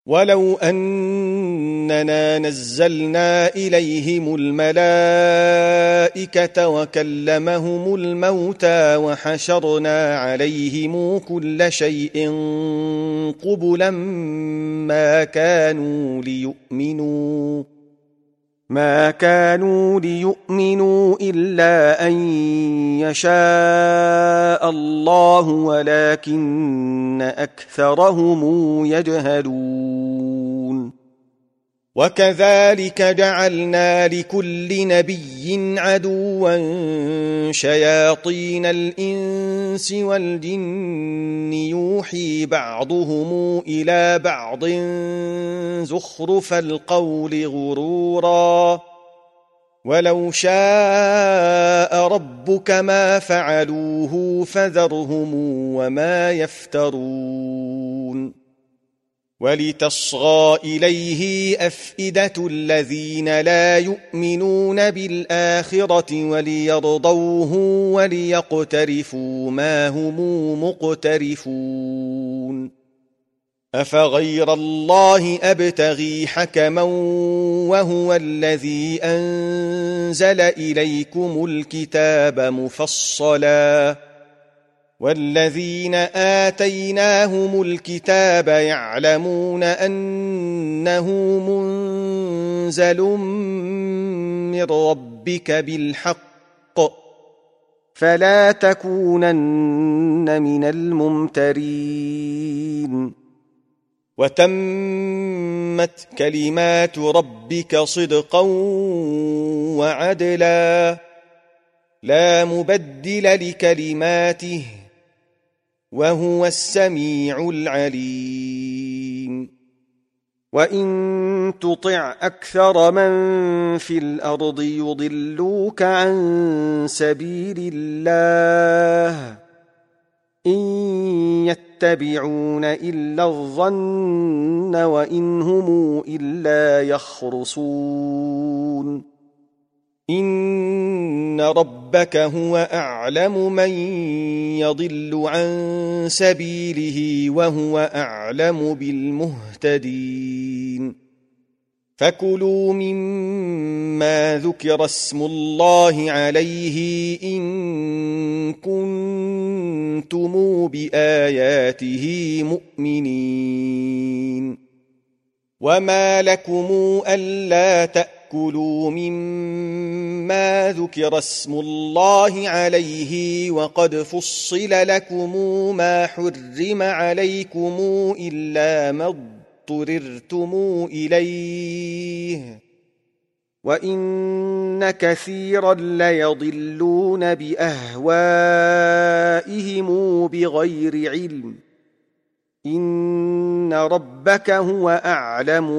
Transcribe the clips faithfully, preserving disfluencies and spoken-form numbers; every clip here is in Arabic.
ولو أننا نزلنا إليهم الملائكة وكلمهم الموتى وحشرنا عليهم كل شيء قبلا ما كانوا ليؤمنوا ما كانوا ليؤمنوا إلا أن يشاء الله ولكن أكثرهم يجهلون. وكذلك جعلنا لكل نبي عدوا شياطين الإنس والجن يوحي بعضهم إلى بعض زخرف القول غرورا ولو شاء ربك ما فعلوه فذرهم وما يفترون. ولتصغى إليه أفئدة الذين لا يؤمنون بالآخرة وليرضوه وليقترفوا ما هم مقترفون. أفغير الله أبتغي حكما وهو الذي أنزل إليكم الكتاب مفصلا والذين آتيناهم الكتاب يعلمون أنه منزل من ربك بالحق فلا تكونن من الممترين. وتمت كلمات ربك صدقا وعدلا لا مبدل لكلماته وهو السميع العليم. وإن تطع أكثر من في الأرض يضلوك عن سبيل الله إن يتبعون إلا الظن وإن هم إلا يخرصون. إن ربك هو أعلم من يضل عن سبيله وهو أعلم بالمهتدين. فكلوا مما ذكر اسم الله عليه إن كنتم بآياته مؤمنين. وما لكم ألا تأكلوا مما ذكر اسم الله عليه وقد فصل لكم ما حرم عليكم إلا ما اضطررتم إليه وإن كثيرا ليضلون بأهوائهم بغير علم إن ربك هو أعلم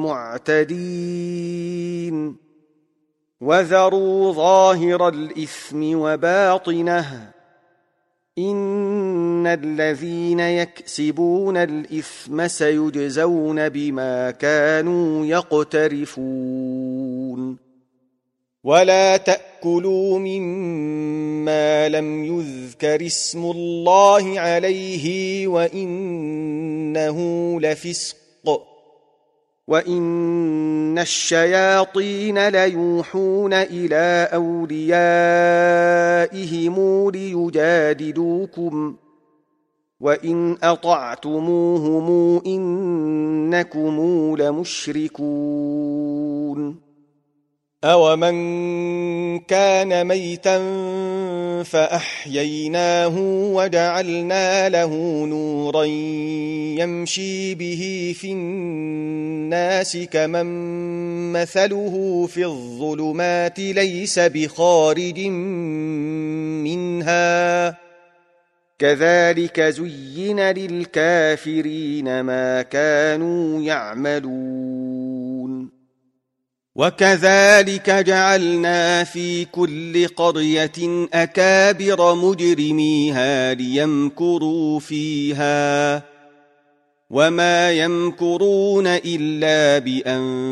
بالمعتدين. وذروا ظاهر الإثم وباطنه إن الذين يكسبون الإثم سيجزون بما كانوا يقترفون. ولا تأكلوا مما لم يذكر اسم الله عليه وإنه لفسق وإن الشياطين ليوحون إلى أوليائهم ليجادلوكم وإن أطعتموهم إنكم لمشركون. أومن كان ميتا فأحييناه وجعلنا له نورا يمشي به في الناس كمن مثله في الظلمات ليس بخارج منها كذلك زين للكافرين ما كانوا يعملون. وكذلك جعلنا في كل قرية أكابر مجرميها ليمكروا فيها وما يمكرون إلا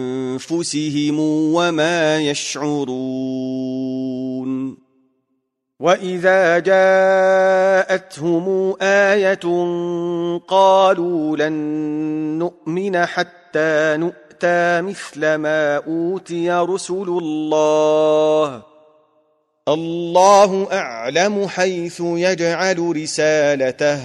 بأنفسهم وما يشعرون. وإذا جاءتهم آية قالوا لن نؤمن حتى نؤتى مثل ما أوتي رسل الله الله أعلم حيث يجعل رسالته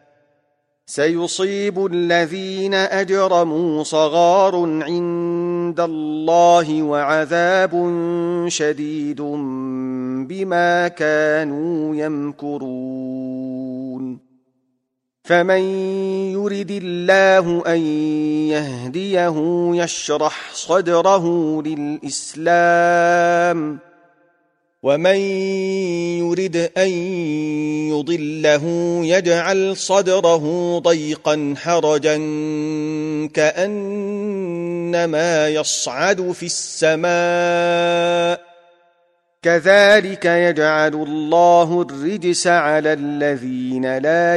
سيصيب الذين أجرموا صغار عند الله وعذاب شديد بما كانوا يمكرون فمن يرد الله أن يهديه يشرح صدره للإسلام ومن يرد أن يضله يجعل صدره ضيقا حرجا كأنما يصعد في السماء كذلك يجعل الله الرجس على الذين لا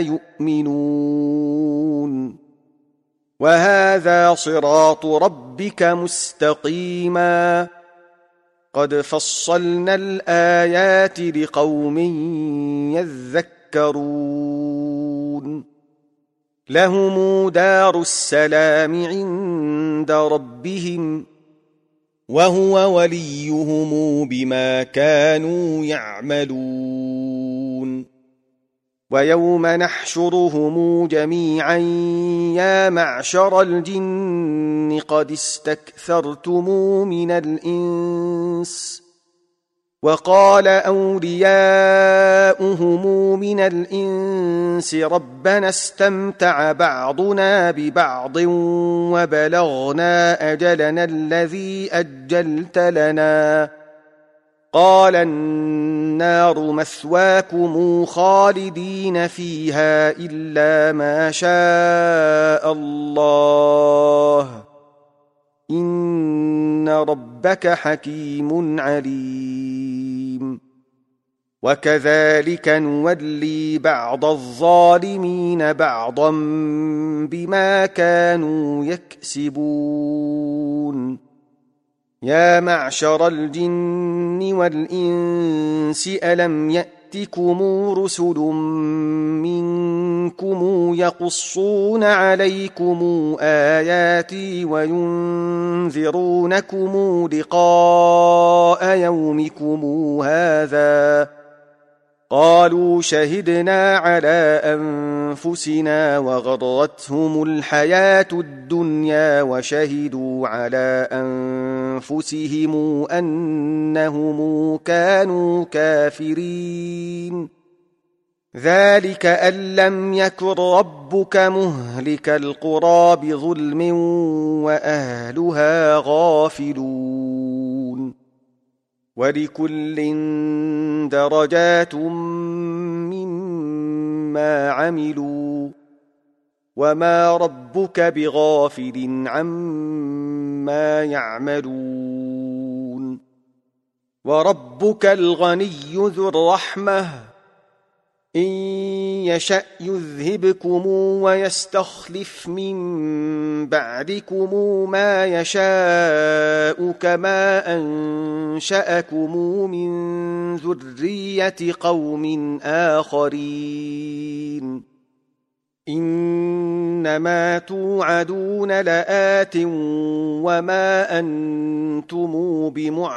يؤمنون وهذا صراط ربك مستقيما قد فصلنا الآيات لقوم يذكرون لهم دار السلام عند ربهم وهو وليهم بما كانوا يعملون ويوم نحشرهم جميعا يا معشر الجن قد استكثرتم من الإنس وقال أولياؤهم من الإنس ربنا استمتع بعضنا ببعض وبلغنا أجلنا الذي أجلت لنا قال النار مثواكم خالدين فيها إلا ما شاء الله إن ربك حكيم عليم وكذلك نولي بعض الظالمين بعضا بما كانوا يكسبون يا معشر الجن والإنس ألم يأتكم رسل منكم يقصون عليكم آياتي وينذرونكم لقاء يومكم هذا قالوا شهدنا على أنفسنا وغرتهم الحياة الدنيا وشهدوا على أنفسهم أنهم كانوا كافرين ذلك أن لم يكن ربك مهلك القرى بظلم وأهلها غافلون ولكل درجات مما عملوا وما ربك بغافل عما يعملون وربك الغني ذو الرحمة إن يشأ يذهبكم ويستخلف من بعدكم ما يشاء كما أنشأكم من ذرية قوم آخرين إنما توعدون لآت وما أنتم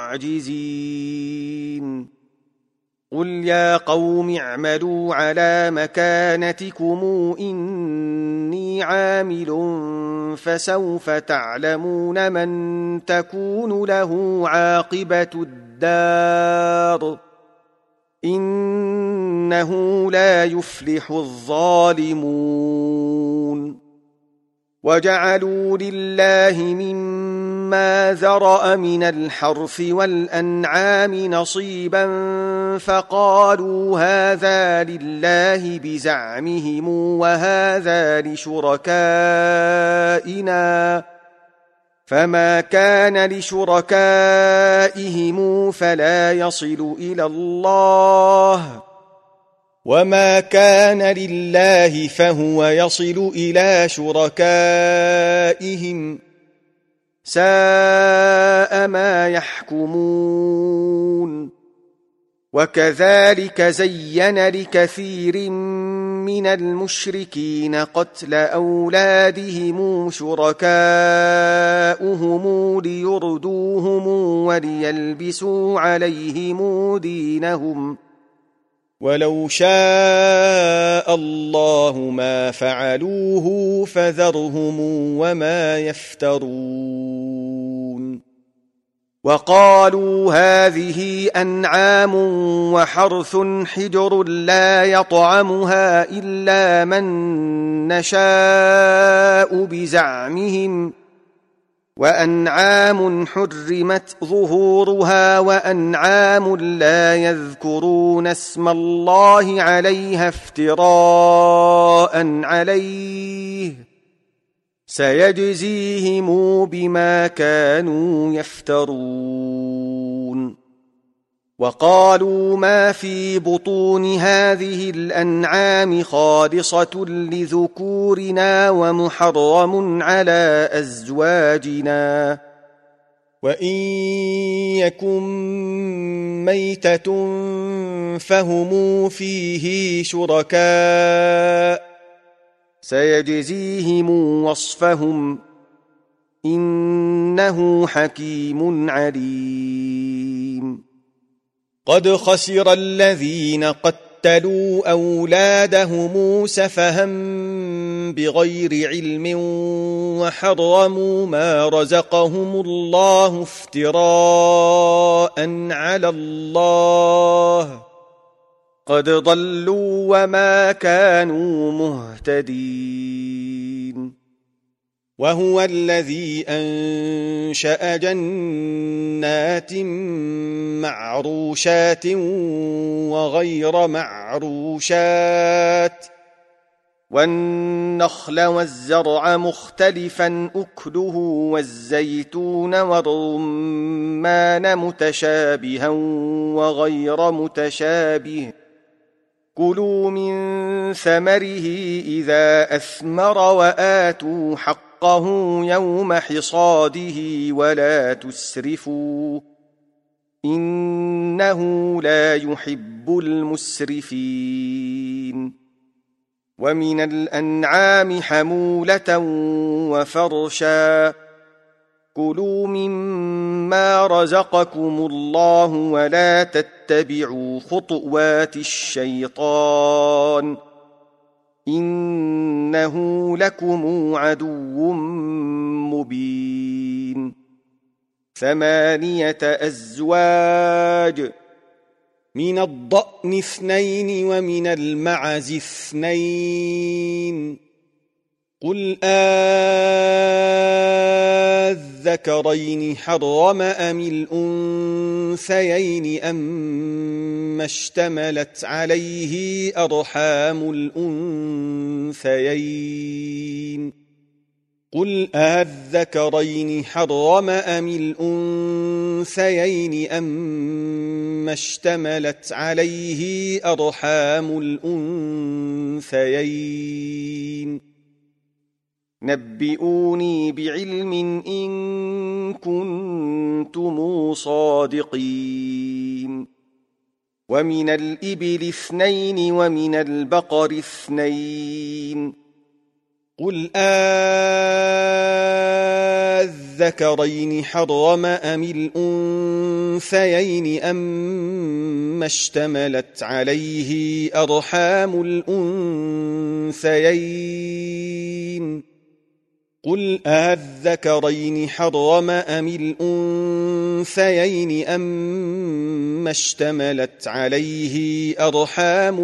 بمعجزين قل يا قوم اعملوا على مكانتكم إني عامل فسوف تعلمون من تكون له عاقبة الدار إنه لا يفلح الظالمون وجعلوا لله مما ذرأ من الحرث والأنعام نصيبا فقالوا هذا لله بزعمهم وهذا لشركائنا فما كان لشركائهم فلا يصل إلى الله وما كان لله فهو يصل إلى شركائهم ساء ما يحكمون وكذلك زين لكثير من المشركين قتل أولادهم شركاؤهم ليردوهم وليلبسوا عليهم دينهم ولو شاء الله ما فعلوه فذرهم وما يفترون وقالوا هذه أنعام وحرث حجر لا يطعمها إلا من نشاء بزعمهم وأنعام حرمت ظهورها وأنعام لا يذكرون اسم الله عليها افتراء عليه سيجزيهم بما كانوا يفترون وقالوا ما في بطون هذه الأنعام خالصة لذكورنا ومحرم على أزواجنا وإن يكن ميتة فهم فيه شركاء سيجزيهم وصفهم إنه حكيم عليم قد خسر الذين قتلوا أولادهم سفها بغير علم وحرموا ما رزقهم الله افتراء على الله قد ضلوا وما كانوا مهتدين وهو الذي أنشأ جنات معروشات وغير معروشات والنخل والزرع مختلفا أكله والزيتون والرمان متشابها وغير متشابه كلوا من ثمره إذا أثمر وآتوا حقه يوم حصاده ولا تسرفوا إنه لا يحب المسرفين ومن الأنعام حمولة وفرشا كلوا مما رزقكم الله ولا تتبعوا خطوات الشيطان إنه لكم عدو مبين ثمانية أزواج من الضأن اثنين ومن المعز اثنين قل آذكرين حرم أم الأنثيين أم اشتملت عليه أرحام الأنثيين قل آذكرين حرم أم الأنثيين أم اشتملت عليه أرحام الأنثيين نبئوني بعلم إن كنتم صادقين ومن الإبل اثنين ومن البقر اثنين قل آذكرين حرم أم الأنثيين أم اشتملت عليه أرحام الأنثيين قل آذكرين حرم أم الأنثيين أم اشتملت عليه أرحام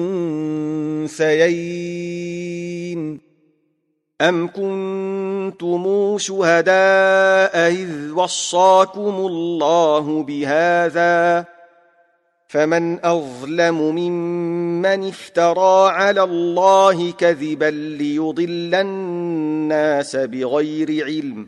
الأنثيين أم كنتم شهداء إذ وصاكم الله بهذا فمن أظلم ممن افترى على الله كذبا ليضل الناس بغير علم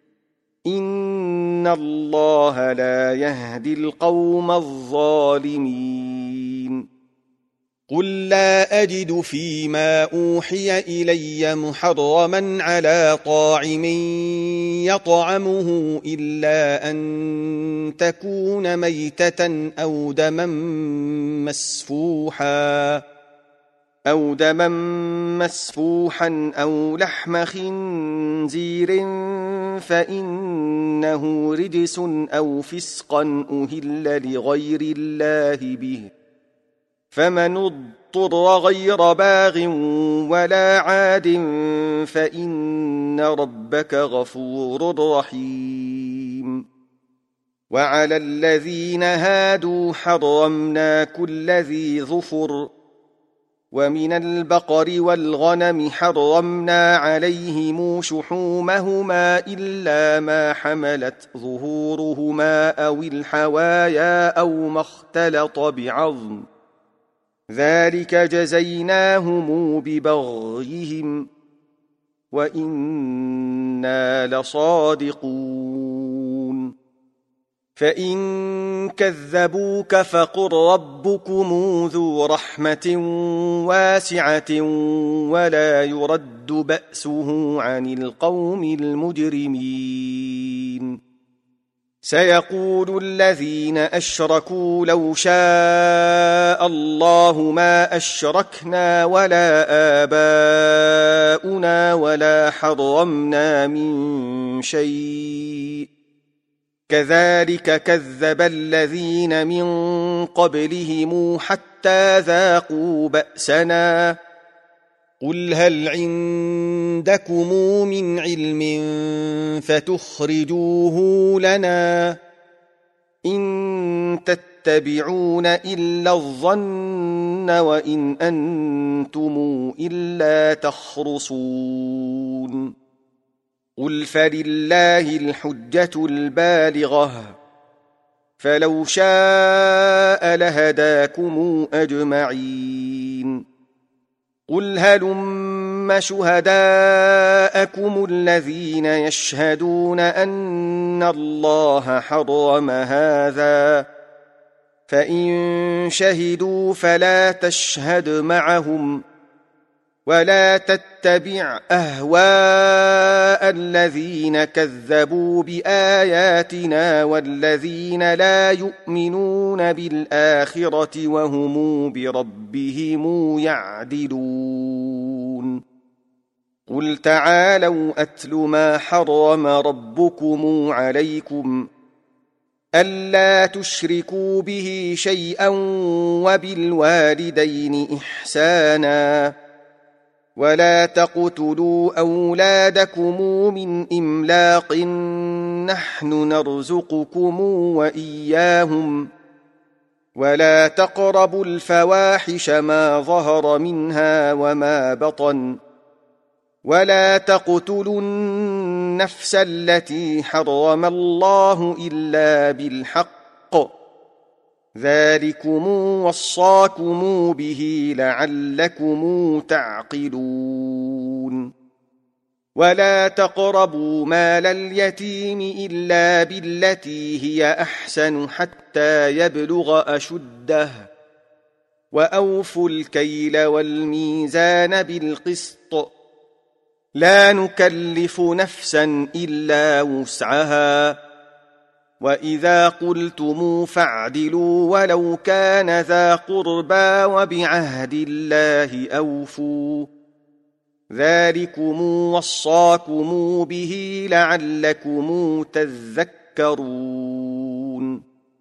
إن الله لا يهدي القوم الظالمين قل لا أجد فيما أوحي إلي محرما على طاعم يطعمه إلا أن تكون ميتة أو دما مسفوحا أو دما مسفوحا أو لحم خنزير فإنه رجس أو فسقا أهل لغير الله به فمن اضطر غير باغ ولا عاد فإن ربك غفور رحيم وعلى الذين هادوا حرمنا كل ذي ظفر ومن البقر والغنم حرمنا عليهم شحومهما إلا ما حملت ظهورهما أو الحوايا أو ما اختلط بعظم ذلك جزيناهم ببغيهم وإنا لصادقون فإن كذبوك فقل ربكم ذو رحمة واسعة ولا يرد بأسه عن القوم المجرمين سيقول الذين أشركوا لو شاء الله ما أشركنا ولا آباؤنا ولا حرمنا من شيء كذلك كذب الذين من قبلهم حتى ذاقوا بأسنا قل هل عندكم من علم فتخرجوه لنا إن تتبعون إلا الظن وإن أنتم إلا تخرصون قل فلله الحجة البالغة فلو شاء لهداكم أجمعين قل هلم شهداءكم الذين يشهدون أن الله حرم هذا فإن شهدوا فلا تشهد معهم ولا تتبع أهواء الذين كذبوا بآياتنا والذين لا يؤمنون بالآخرة وهم بربهم يعدلون قل تعالوا أتل ما حرم ربكم عليكم ألا تشركوا به شيئا وبالوالدين إحسانا ولا تقتلوا أولادكم من إملاق نحن نرزقكم وإياهم ولا تقربوا الفواحش ما ظهر منها وما بطن ولا تقتلوا النفس التي حرم الله إلا بالحق ذلكم وصاكم به لعلكم تعقلون ولا تقربوا مال اليتيم إلا بالتي هي أحسن حتى يبلغ أشده وأوفوا الكيل والميزان بالقسط لا نكلف نفسا إلا وسعها وإذا قلتم فاعدلوا ولو كان ذا قربى وبعهد الله أوفوا ذلكم وصاكم به لعلكم تذكرون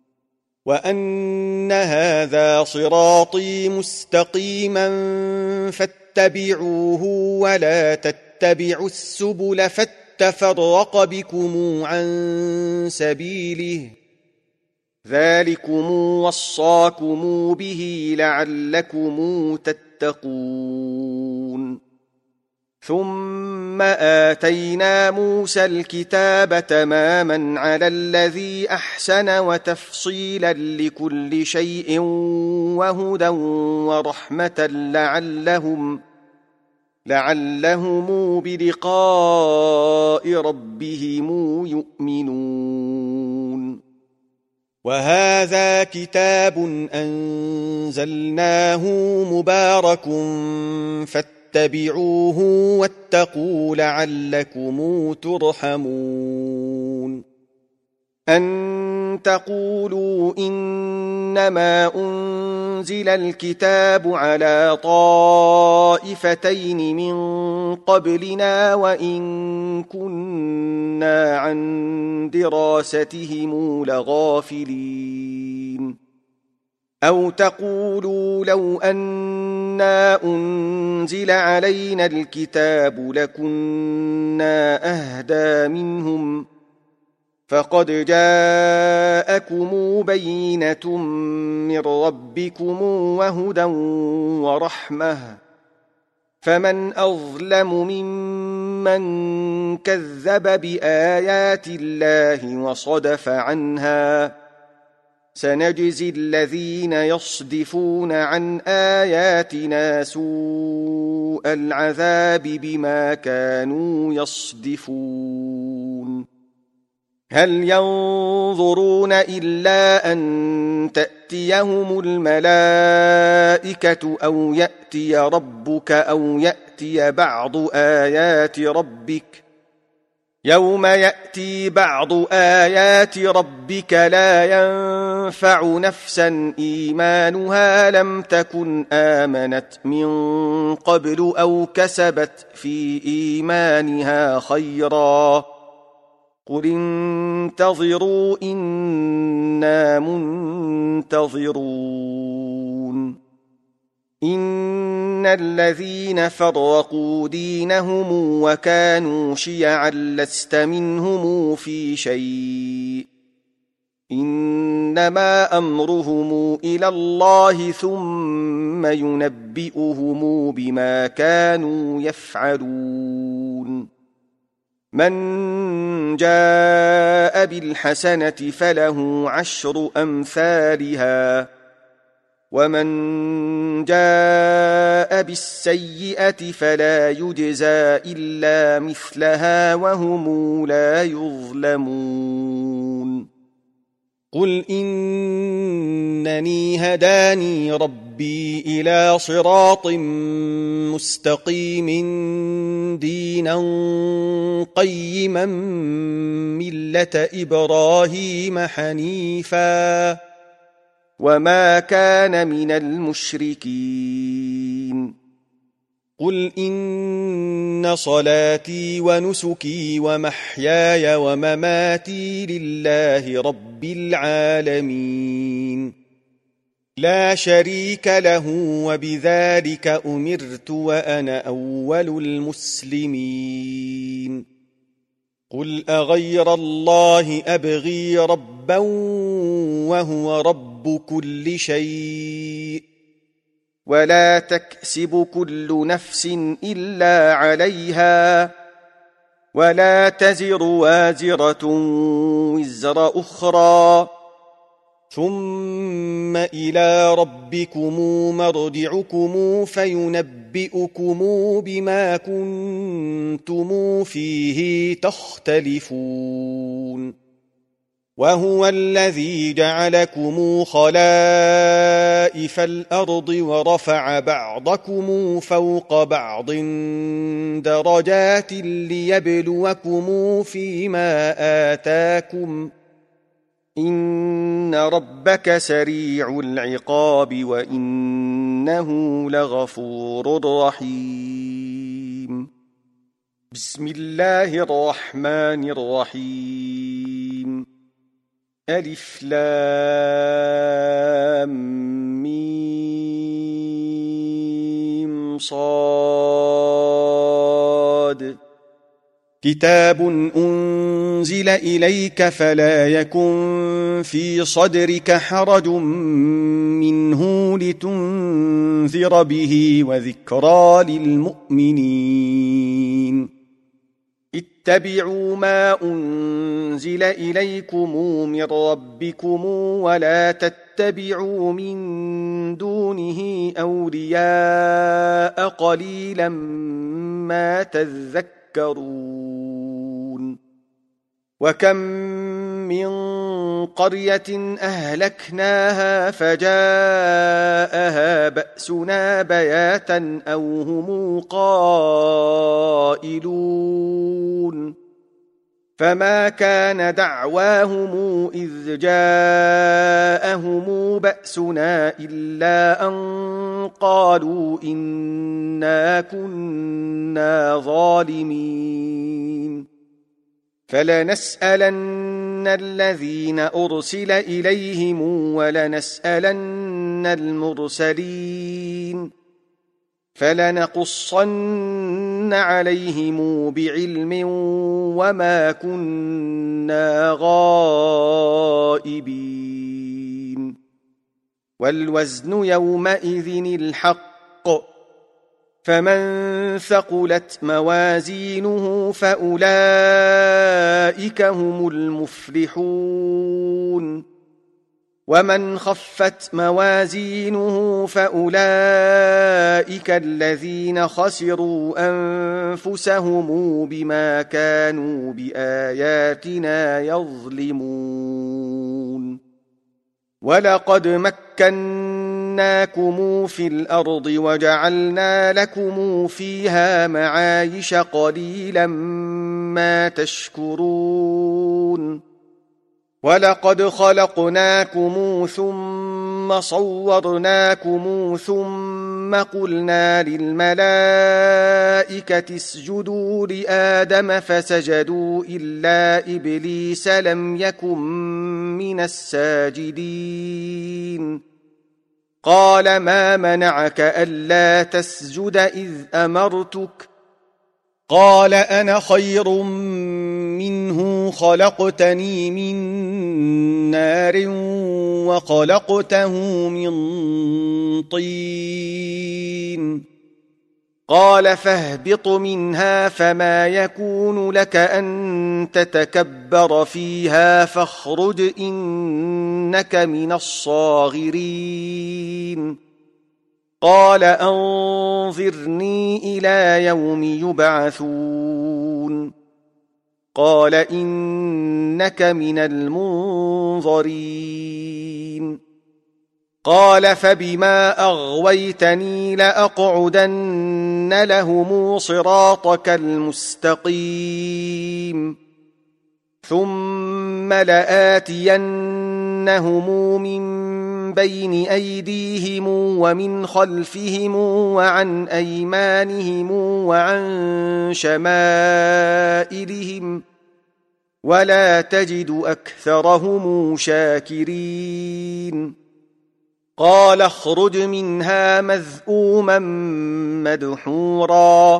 وأن هذا صراطي مستقيما فاتبعوه ولا تتبعوا السبل فتفرق بكم عن سبيله ذلكم وصاكم به لعلكم تتقون ثم آتينا موسى الكتاب تماما على الذي أحسن وتفصيلا لكل شيء وهدى ورحمة لعلهم لعلهم بلقاء ربهم يؤمنون وهذا كتاب أنزلناه مبارك فاتبعوه واتقوا لعلكم ترحمون أن تقولوا إنما أنزل الكتاب على طائفتين من قبلنا وإن كنا عن دراستهم لغافلين أو تقولوا لو أنا أنزل علينا الكتاب لكنا أهدى منهم فقد جاءكم بينة من ربكم وهدى ورحمة فمن أظلم ممن كذب بآيات الله وصدف عنها سنجزي الذين يصدفون عن آياتنا سوء العذاب بما كانوا يصدفون هل ينظرون إلا أن تأتيهم الملائكة أو يأتي ربك أو يأتي بعض آيات ربك يوم يأتي بعض آيات ربك لا ينفع نفسا إيمانها لم تكن آمنت من قبل أو كسبت في إيمانها خيرا قل انتظروا إنا منتظرون إن الذين فرقوا دينهم وكانوا شيعا لست منهم في شيء إنما أمرهم إلى الله ثم ينبئهم بما كانوا يفعلون من جاء بالحسنة فله عشر أمثالها ومن جاء بالسيئة فلا يجزى إلا مثلها وهم لا يظلمون قل إنني هداني ربي إلى صراط مستقيم دينا قيما ملة إبراهيم حنيفا وما كان من المشركين قل إن صلاتي ونسكي ومحياي ومماتي لله رب العالمين لا شريك له وبذلك أمرت وأنا أول المسلمين قل أغير الله أبغي ربا وهو رب كل شيء ولا تكسب كل نفس إلا عليها ولا تزر وازرة وزر أخرى ثم إلى ربكم مرجعكم فينبئكم بما كنتم فيه تختلفون وهو الذي جعلكم خلائف الأرض ورفع بعضكم فوق بعض درجات ليبلوكم فيما آتاكم إن ربك سريع العقاب وإنه لغفور رحيم بسم الله الرحمن الرحيم ألف لام ميم صاد كتاب أنزل إليك فلا يكن في صدرك حرج منه لتنذر به وذكرى للمؤمنين اتبعوا ما أنزل إليكم من ربكم ولا تتبعوا من دونه أولياء قليلا ما تذكرون وكم من قرية أهلكناها فجاءها بأسنا بياتا أو هم قائلون فما كان دعواهم إذ جاءهم بأسنا إلا أن قالوا إنا كنا ظالمين فلنسألن الذين أرسل إليهم ولنسألن المرسلين فلنقصن عليهم بعلم وما كنا غائبين والوزن يومئذ الحق فمن ثقلت موازينه فأولئك هم المفلحون ومن خفت موازينه فأولئك الذين خسروا أنفسهم بما كانوا بآياتنا يظلمون ولقد مكناكم في الأرض وجعلنا لكم فيها معايش قليلا ما تشكرون ولقد خلقناكم ثم صورناكم ثم قلنا للملائكة اسجدوا لآدم فسجدوا إلا إبليس لم يكن من الساجدين قال ما منعك ألا تسجد إذ أمرتك قال أنا خير منه خلقتني من نار وخلقته من طين قال فاهبط منها فما يكون لك أن تتكبر فيها فاخرج إنك من الصاغرين قال أنظرني إلى يوم يبعثون قال إنك من المنظرين قال فبما أغويتني لأقعدن لهم صراطك المستقيم ثم لآتينهم من بين أيديهم ومن خلفهم وعن أيمانهم وعن شمائلهم ولا تجد أكثرهم شاكرين قال اخرج منها مذءوما مدحورا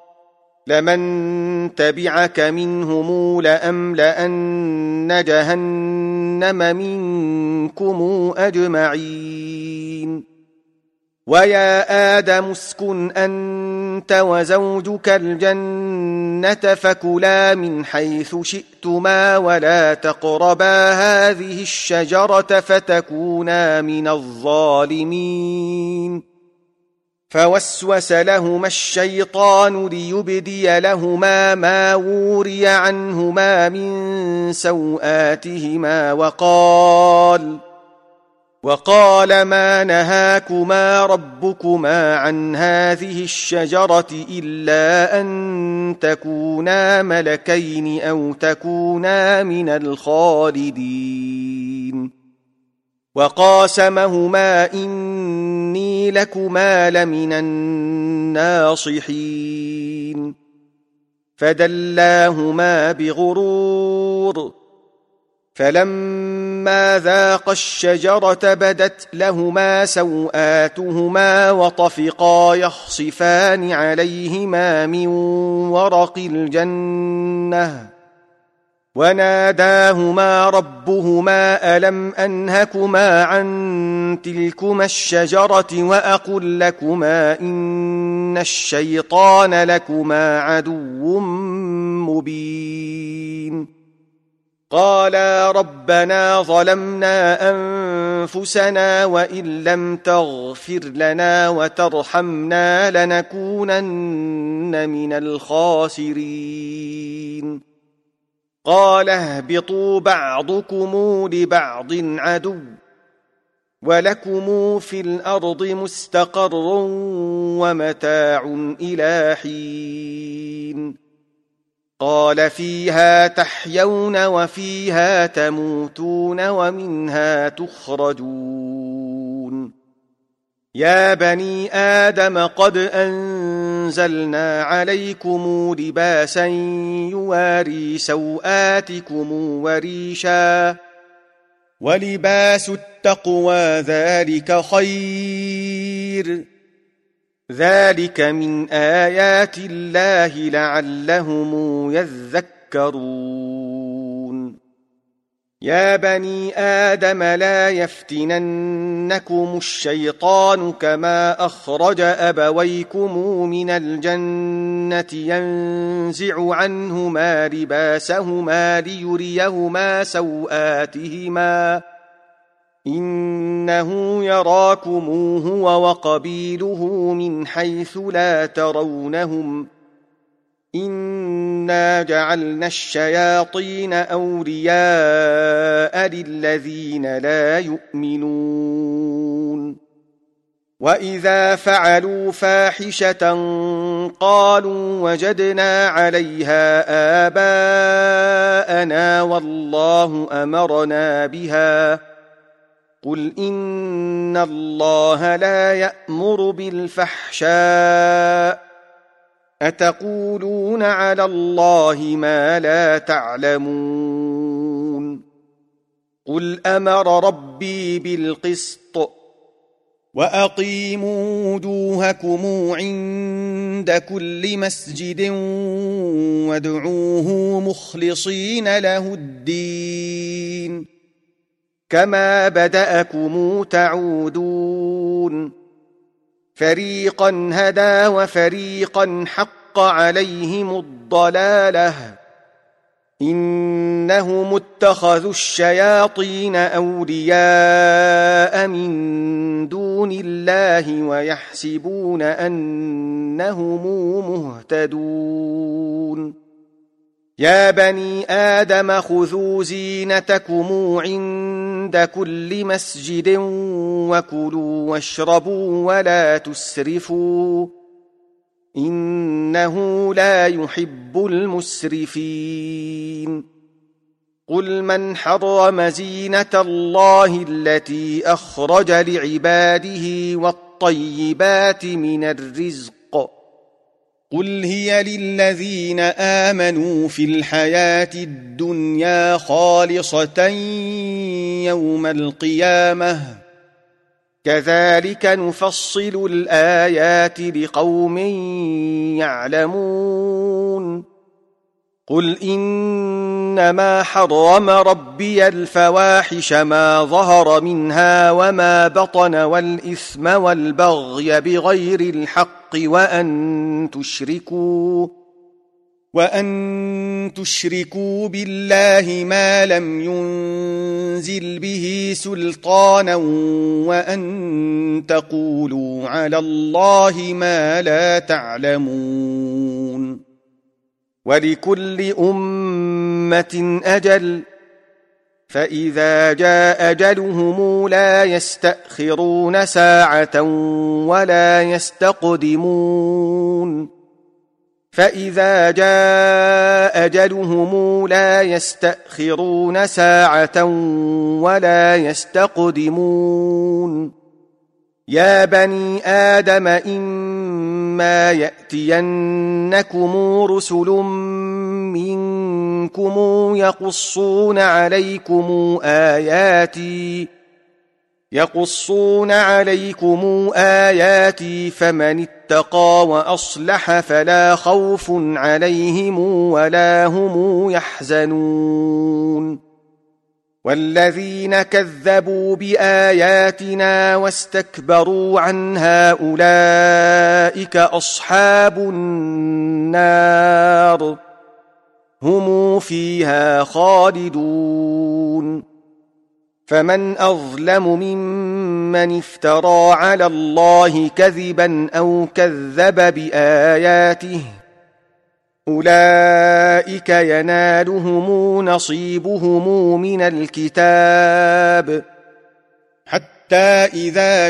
لمن تبعك منهم لأملأن جهنم منكم أجمعين ويا آدم اسكن أنت وزوجك الجنة فكلا من حيث شئتما ولا تقربا هذه الشجرة فتكونا من الظالمين فوسوس لهما الشيطان ليبدي لهما ما وري عنهما من سوآتهما وقال وقال ما نهاكما ربكما عن هذه الشجرة إلا أن تكونا ملكين أو تكونا من الخالدين وقاسمهما إني لكما لمن الناصحين فدلاهما بغرور فلما ذاقا الشجرة بدت لهما سوآتهما وطفقا يخصفان عليهما من ورق الجنة وناداهما ربهما ألم أنهكما عن تلكما الشجرة وأقل لكما إن الشيطان لكما عدو مبين قالا ربنا ظلمنا أنفسنا وإن لم تغفر لنا وترحمنا لنكونن من الخاسرين قال اهبطوا بعضكم لبعض عدو ولكم في الأرض مستقر ومتاع إلى حين قال فيها تحيون وفيها تموتون ومنها تخرجون يا بني آدم قد أنزلنا عليكم لباسا يواري سوآتكم وريشا ولباس التقوى ذلك خير ذلك من آيات الله لعلهم يذكرون يا بني آدم لا يفتننكم الشيطان كما أخرج أبويكم من الجنة ينزع عنهما لباسهما ليريهما سوآتهما إنه يراكم هو وقبيله من حيث لا ترونهم إنا جعلنا الشياطين أولياء للذين لا يؤمنون وإذا فعلوا فاحشة قالوا وجدنا عليها آباءنا والله أمرنا بها قل إن الله لا يأمر بالفحشاء أتقولون على الله ما لا تعلمون قل أمر ربي بالقسط وأقيموا وجوهكم عند كل مسجد وادعوه مخلصين له الدين كما بدأكم تعودون فريقا هدى وفريقا حق عليهم الضلالة إنهم اتخذوا الشياطين أولياء من دون الله ويحسبون أنهم مهتدون يا بني آدم خذوا زينتكم عند كل مسجد وكلوا واشربوا ولا تسرفوا إنه لا يحب المسرفين قل من حرم زينة الله التي أخرج لعباده والطيبات من الرزق قل هي للذين آمنوا في الحياة الدنيا خالصة يوم القيامة كذلك نفصل الآيات لقوم يعلمون قل إنما حرم ربي الفواحش ما ظهر منها وما بطن والإثم والبغي بغير الحق وأن تشركوا وأن تشركوا بالله ما لم ينزل به سلطانا وأن تقولوا على الله ما لا تعلمون ولكل أمة أجل فإذا جاء أجلهم لا يستأخرون ساعة ولا يستقدمون فإذا جاء أجلهم لا يستأخرون ساعة ولا يستقدمون يا بني آدم إما يأتينكم رسل منكم يقصون عليكم آياتي يقصون عليكم آياتي فمن اتقى وأصلح فلا خوف عليهم ولا هم يحزنون والذين كذبوا بآياتنا واستكبروا عنها أولئك أصحاب النار هم فيها خالدون فمن أظلم ممن افترى على الله كذبا أو كذب بآياته أولئك ينالهم نصيبهم من الكتاب حتى إذا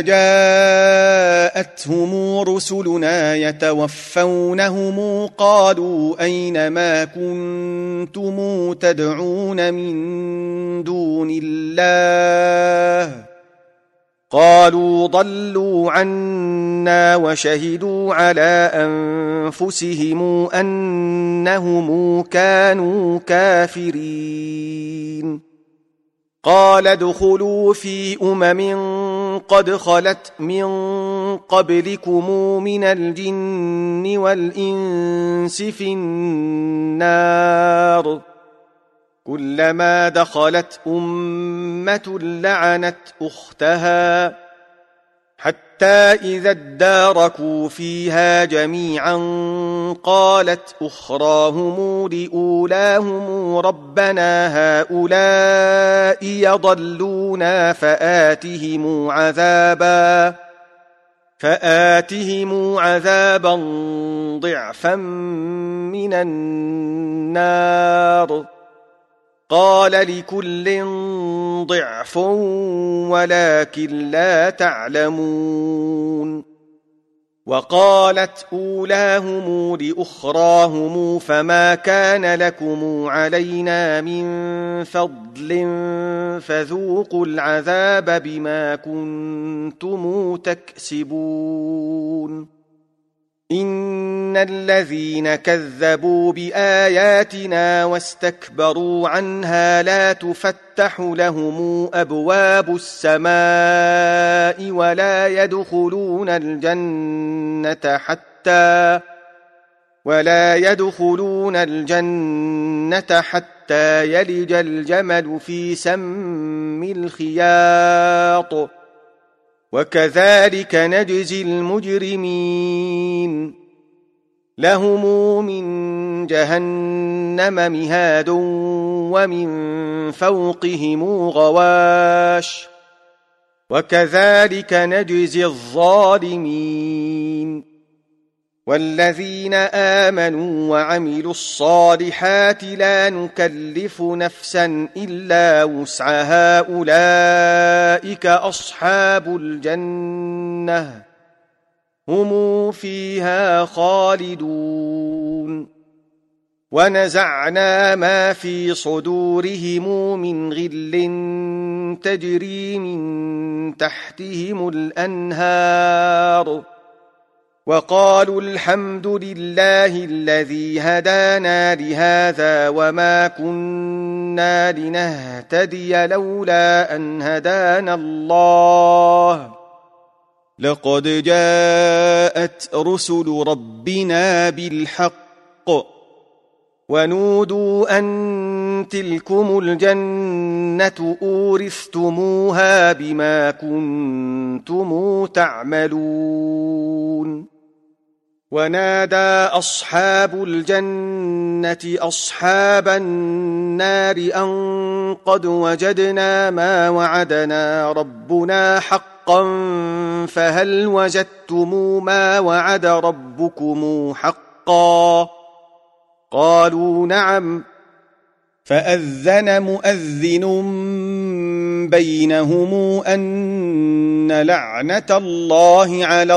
جاءتهم رسلنا يتوفونهم قالوا أين ما كنتم تدعون من دون الله قالوا ضلوا عنا وشهدوا على أنفسهم أنهم كانوا كافرين قال ادخلوا في أمم قد خلت من قبلكم من الجن والإنس في النار كلما دخلت أمة لعنت أختها حتى إذا اداركوا فيها جميعا قالت أخراهم لأولاهم ربنا هؤلاء يضلونا فآتهم عذابا فآتهم عذابا ضعفا من النار قال لكل ضعف ولكن لا تعلمون وقالت أولاهم لأخراهم فما كان لكم علينا من فضل فذوقوا العذاب بما كنتم تكسبون إن الذين كذبوا بآياتنا واستكبروا عنها لا تفتح لهم أبواب السماء ولا يدخلون الجنة حتى ولا يدخلون الجنة حتى يلج الجمل في سم الخياط وكذلك نجزي المجرمين لهم من جهنم مهاد ومن فوقهم غواش وكذلك نجزي الظالمين والذين آمنوا وعملوا الصالحات لا نكلف نفسا إلا وسعها أولئك أصحاب الجنة هم فيها خالدون ونزعنا ما في صدورهم من غل تجري من تحتهم الأنهار وقالوا الحمد لله الذي هدانا لهذا وما كنا لنهتدي لولا أن هدانا الله لقد جاءت رسل ربنا بالحق ونودوا أن تلكم الجنة أورثتموها بما كنتم تعملون ونادى أصحاب الجنة أصحاب النار أن قد وجدنا ما وعدنا ربنا حقا فهل وجدتم ما وعد ربكم حقا قالوا نعم فأذن مؤذن بينهم أن لعنة الله على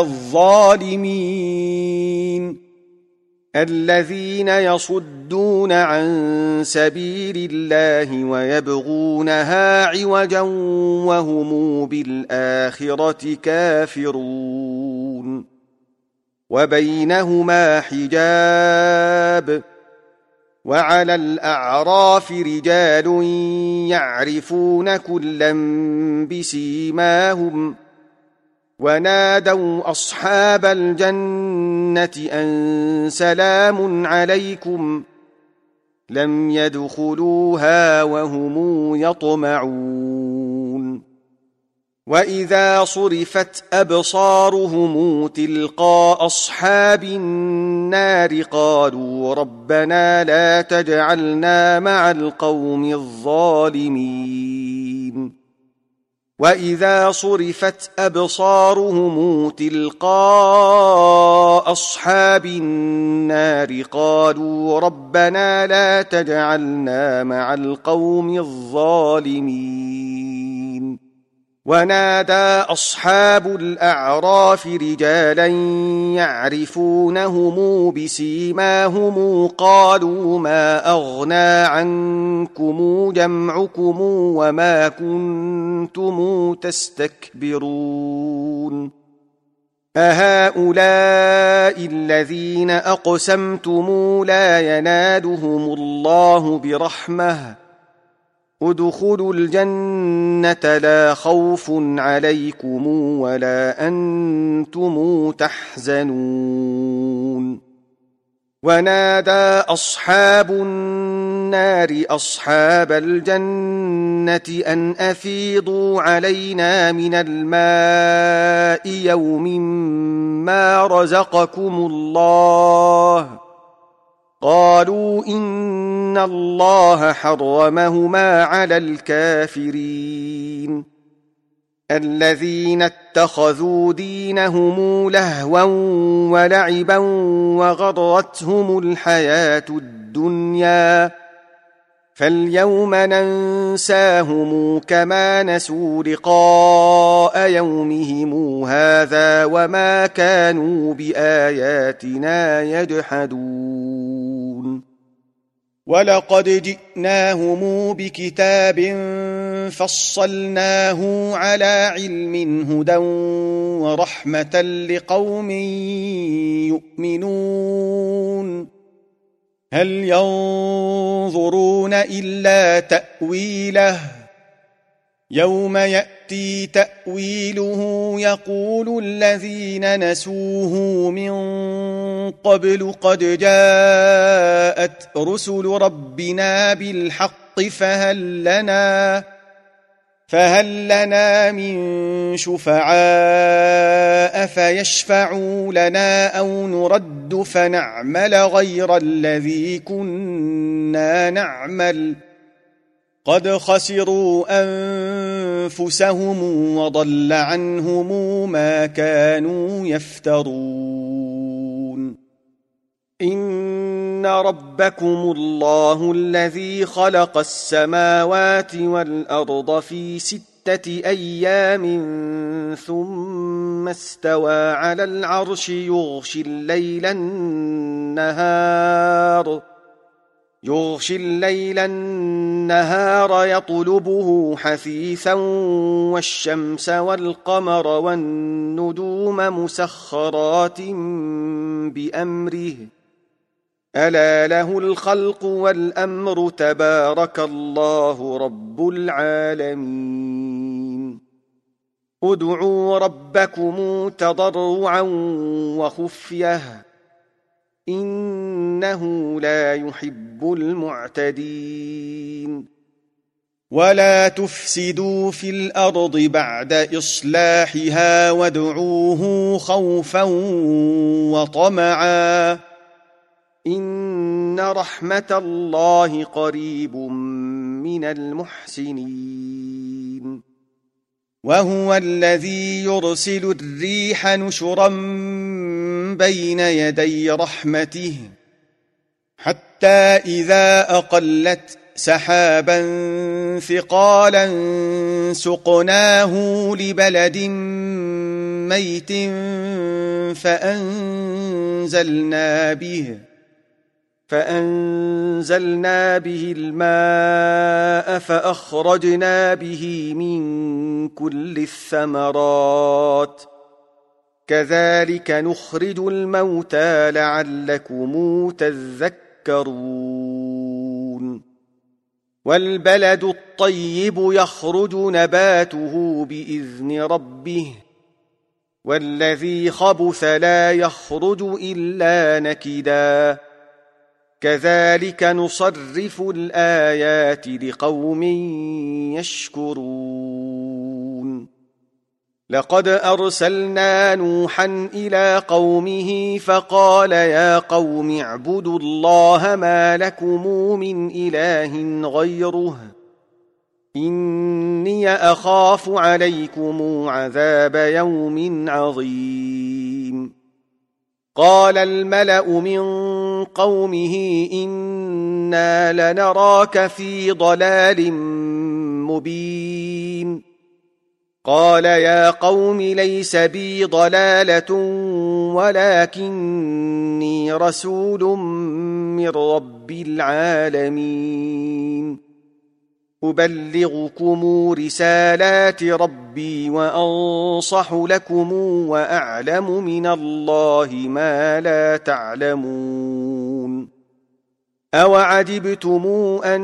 الظالمين الذين يصدون عن سبيل الله ويبغونها عوجا وهم بالآخرة كافرون وبينهما حجاب وعلى الأعراف رجال يعرفون كلا بسيماهم ونادوا أصحاب الجنة أن سلام عليكم لم يدخلوها وهم يطمعون وإذا صرفت أبصارهم تلقاء أصحاب النار قالوا ربنا لا تجعلنا مع القوم الظالمين وإذا صرفت أبصارهم تلقاء أصحاب النار قالوا ربنا لا تجعلنا مع القوم الظالمين ونادى أصحاب الأعراف رجالا يعرفونهم بسيماهم قالوا ما أغنى عنكم جمعكم وما كنتم تستكبرون أهؤلاء الذين أقسمتم لا ينالهم الله برحمة ادخلوا الجنة لا خوف عليكم ولا أنتم تحزنون ونادى أصحاب النار أصحاب الجنة أن أفيضوا علينا من الماء يوم ما رزقكم الله قالوا إن الله حرمهما على الكافرين الذين اتخذوا دينهم لهوا ولعبا وغرتهم الحياة الدنيا فاليوم ننساهم كما نسوا لقاء يومهم هذا وما كانوا بآياتنا يجحدون ولقد جئناهم بكتاب فصلناه على علم هدى ورحمة لقوم يؤمنون هل ينظرون إلا تأويله يوم يأتي تأويله يقول الذين نسوه من قبل قد جاءت رسل ربنا بالحق فهل لنا فهل لنا من شفعاء فيشفعوا لنا أو نرد فنعمل غير الذي كنا نعمل قد خسروا أنفسهم وضل عنهم ما كانوا يفترون إن ربكم الله الذي خلق السماوات والأرض في ستة أيام ثم استوى على العرش يغشي الليل النهار يغشي الليل النهار يطلبه حثيثا والشمس والقمر والنجوم مسخرات بأمره ألا له الخلق والأمر تبارك الله رب العالمين ادعوا ربكم تضرعا وخفية إنه لا يحب المعتدين ولا تفسدوا في الأرض بعد إصلاحها وادعوه خوفا وطمعا إن رحمة الله قريب من المحسنين وهو الذي يرسل الريح نشرا بين يدي رحمته حتى إذا أقلت سحابا ثقالا سقناه لبلد ميت فأنزلنا به فأنزلنا به الماء فأخرجنا به من كل الثمرات كذلك نخرج الموتى لعلكم تذكرون والبلد الطيب يخرج نباته بإذن ربه والذي خبث لا يخرج إلا نكدا كذلك نصرف الآيات لقوم يشكرون لقد أرسلنا نوحا إلى قومه فقال يا قوم اعبدوا الله ما لكم من إله غيره إني أخاف عليكم عذاب يوم عظيم قال الملأ من قومه إنا لنراك في ضلال مبين قال يا قوم ليس بي ضلالة ولكني رسول من رب العالمين أبلغكم رسالات ربي وأنصح لكم وأعلم من الله ما لا تعلمون أوعجبتم أن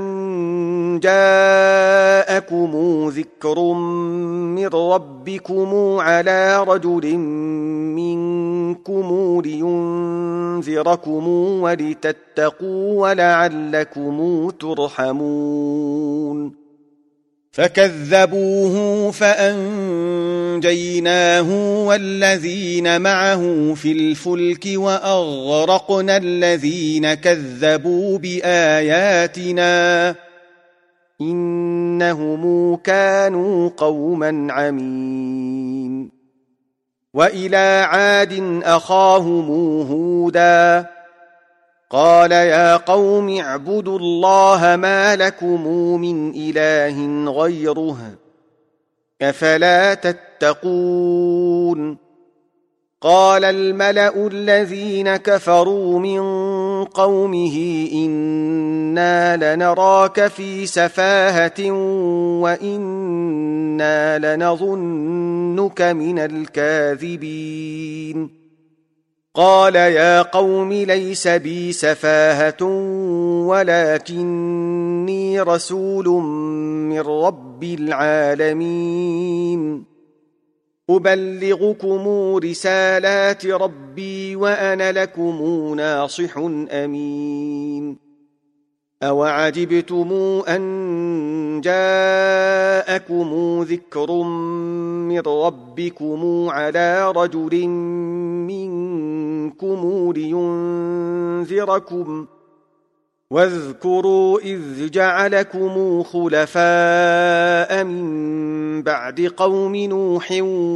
جاءكم ذكر من ربكم على رجل منكم لينذركم ولتتقوا ولعلكم ترحمون فكذبوه فأنجيناه والذين معه في الفلك وأغرقنا الذين كذبوا بآياتنا إنهم كانوا قوما عمين وإلى عاد أخاهم هودا قال يا قوم اعبدوا الله ما لكم من إله غيره أفلا تتقون قال الملأ الذين كفروا من قومه إنا لنراك في سفاهة وإنا لنظنك من الكاذبين قال يا قوم ليس بي سفاهة ولكني رسول من رب العالمين أبلغكم رسالات ربي وأنا لكم ناصح أمين أوعجبتم أن جاءكم ذكر من ربكم على رجل منكم لينذركم واذكروا إذ جعلكم خلفاء من بعد قوم نوح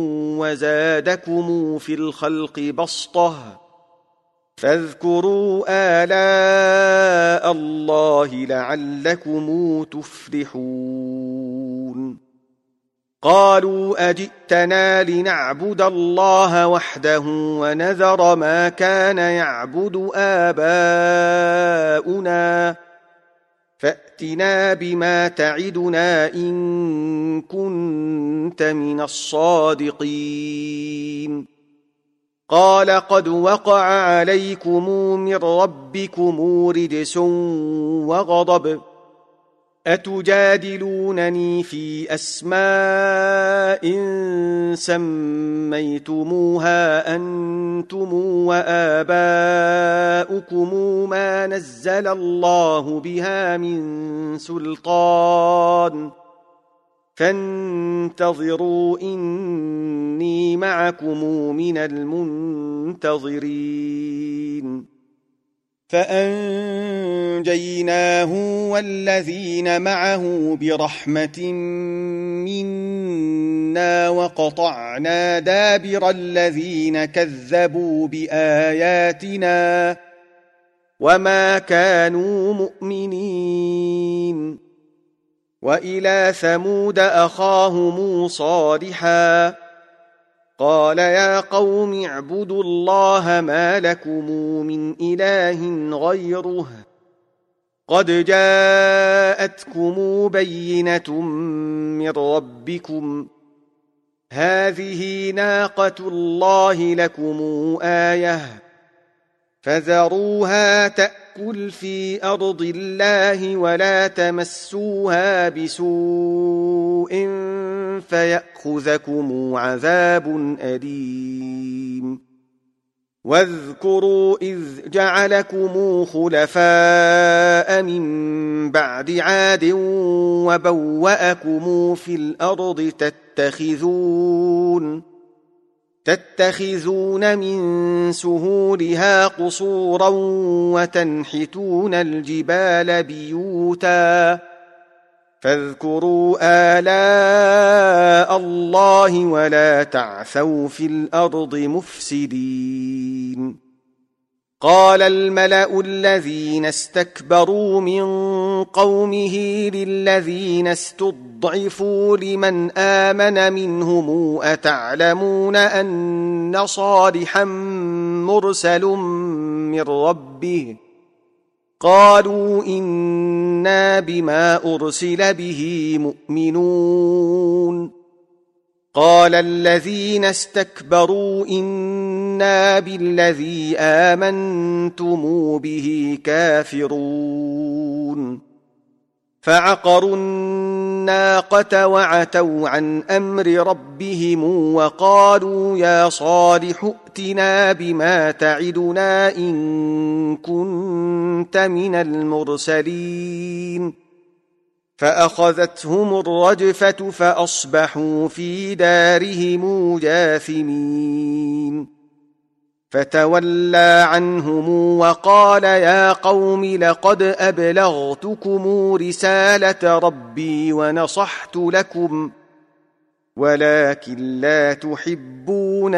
وزادكم في الخلق بسطة فاذكروا آلاء الله لعلكم تفلحون قالوا أجئتنا لنعبد الله وحده ونذر ما كان يعبد آباؤنا فأتنا بما تعدنا إن كنت من الصادقين قال قد وقع عليكم من ربكم رجس وغضب أتجادلونني في أسماء سميتموها أنتم وآباؤكم ما نزل الله بها من سلطان فانتظروا إني معكم من المنتظرين فأنجيناه والذين معه برحمة منا وقطعنا دابر الذين كذبوا بآياتنا وما كانوا مؤمنين وإلى ثمود أخاهم صالحا قال يا قوم اعبدوا الله ما لكم من إله غيره قد جاءتكم بينة من ربكم هذه ناقة الله لكم آية فذروها تأكل في أرض الله ولا تمسوها بسوء فيأخذكم عذاب أليم واذكروا إذ جعلكم خلفاء من بعد عاد وبوأكم في الأرض تتخذون تتخذون من سهولها قصورا وتنحتون الجبال بيوتا فاذكروا آلاء الله ولا تعثوا في الأرض مفسدين. قال الملأ الذين استكبروا من قومه للذين استضعفوا لمن آمن منهم أتعلمون أن صالحا مرسل من ربه؟ قالوا إنا بما أرسل به مؤمنون. قال الذين استكبروا إنا بالذي آمنتم به كافرون. فعقروا الناقة وعتوا عن أمر ربهم وقالوا يا صالح ائتنا بما تعدنا إن كنت من المرسلين. فأخذتهم الرجفة فأصبحوا في دارهم جاثمين. فتولى عنهم وقال يا قوم لقد أبلغتكم رسالة ربي ونصحت لكم ولكن لا تحبون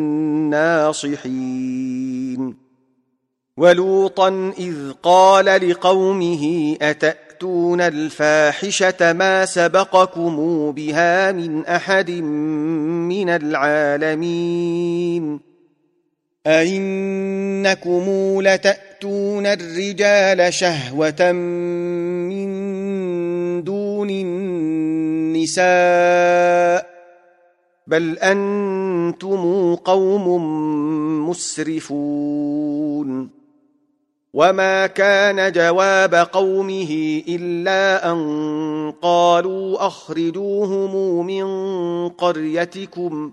الناصحين. ولوطا إذ قال لقومه أتأتون الفاحشة ما سبقكم بها من أحد من العالمين. أئنكم لتأتون الرجال شهوة من دون النساء بل أنتم قوم مسرفون. وما كان جواب قومه إلا أن قالوا أخرجوهم من قريتكم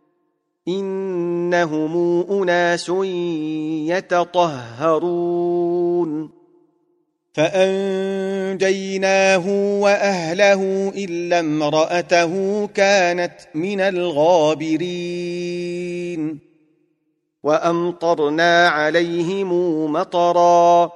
إنهم أناس يتطهرون. فأنجيناه وأهله إلا امرأته كانت من الغابرين. وأمطرنا عليهم مطرا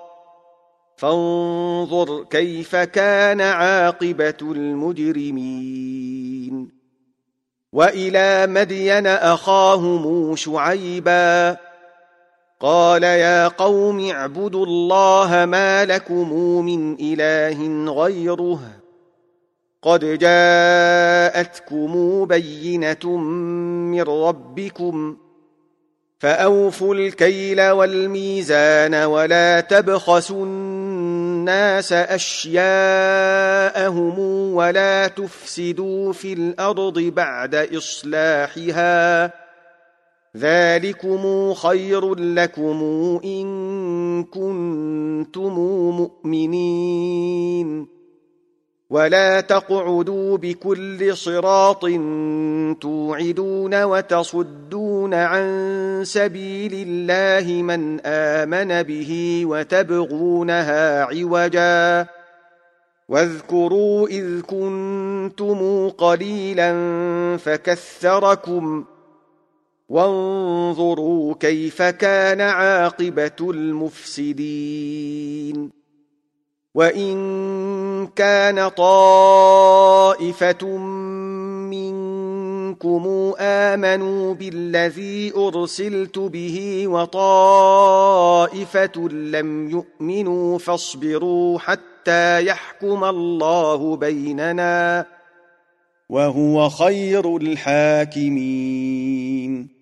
فانظر كيف كان عاقبة المجرمين. وإلى مدين أخاهم شعيبا قال يا قوم اعبدوا الله ما لكم من إله غيره قد جاءتكم بينة من ربكم فأوفوا الكيل والميزان ولا تبخسوا الناس أشياءهم ولا تفسدوا في الأرض بعد إصلاحها ذلكم خير لكم إن كنتم مؤمنين. ولا تقعدوا بكل صراط توعدون وتصدون عن سبيل الله من آمن به وتبغونها عوجا واذكروا إذ كنتم قليلا فكثركم وانظروا كيف كان عاقبة المفسدين. وإن كان طائفة منكم آمنوا بالذي أرسلت به وطائفة لم يؤمنوا فاصبروا حتى يحكم الله بيننا وهو خير الحاكمين.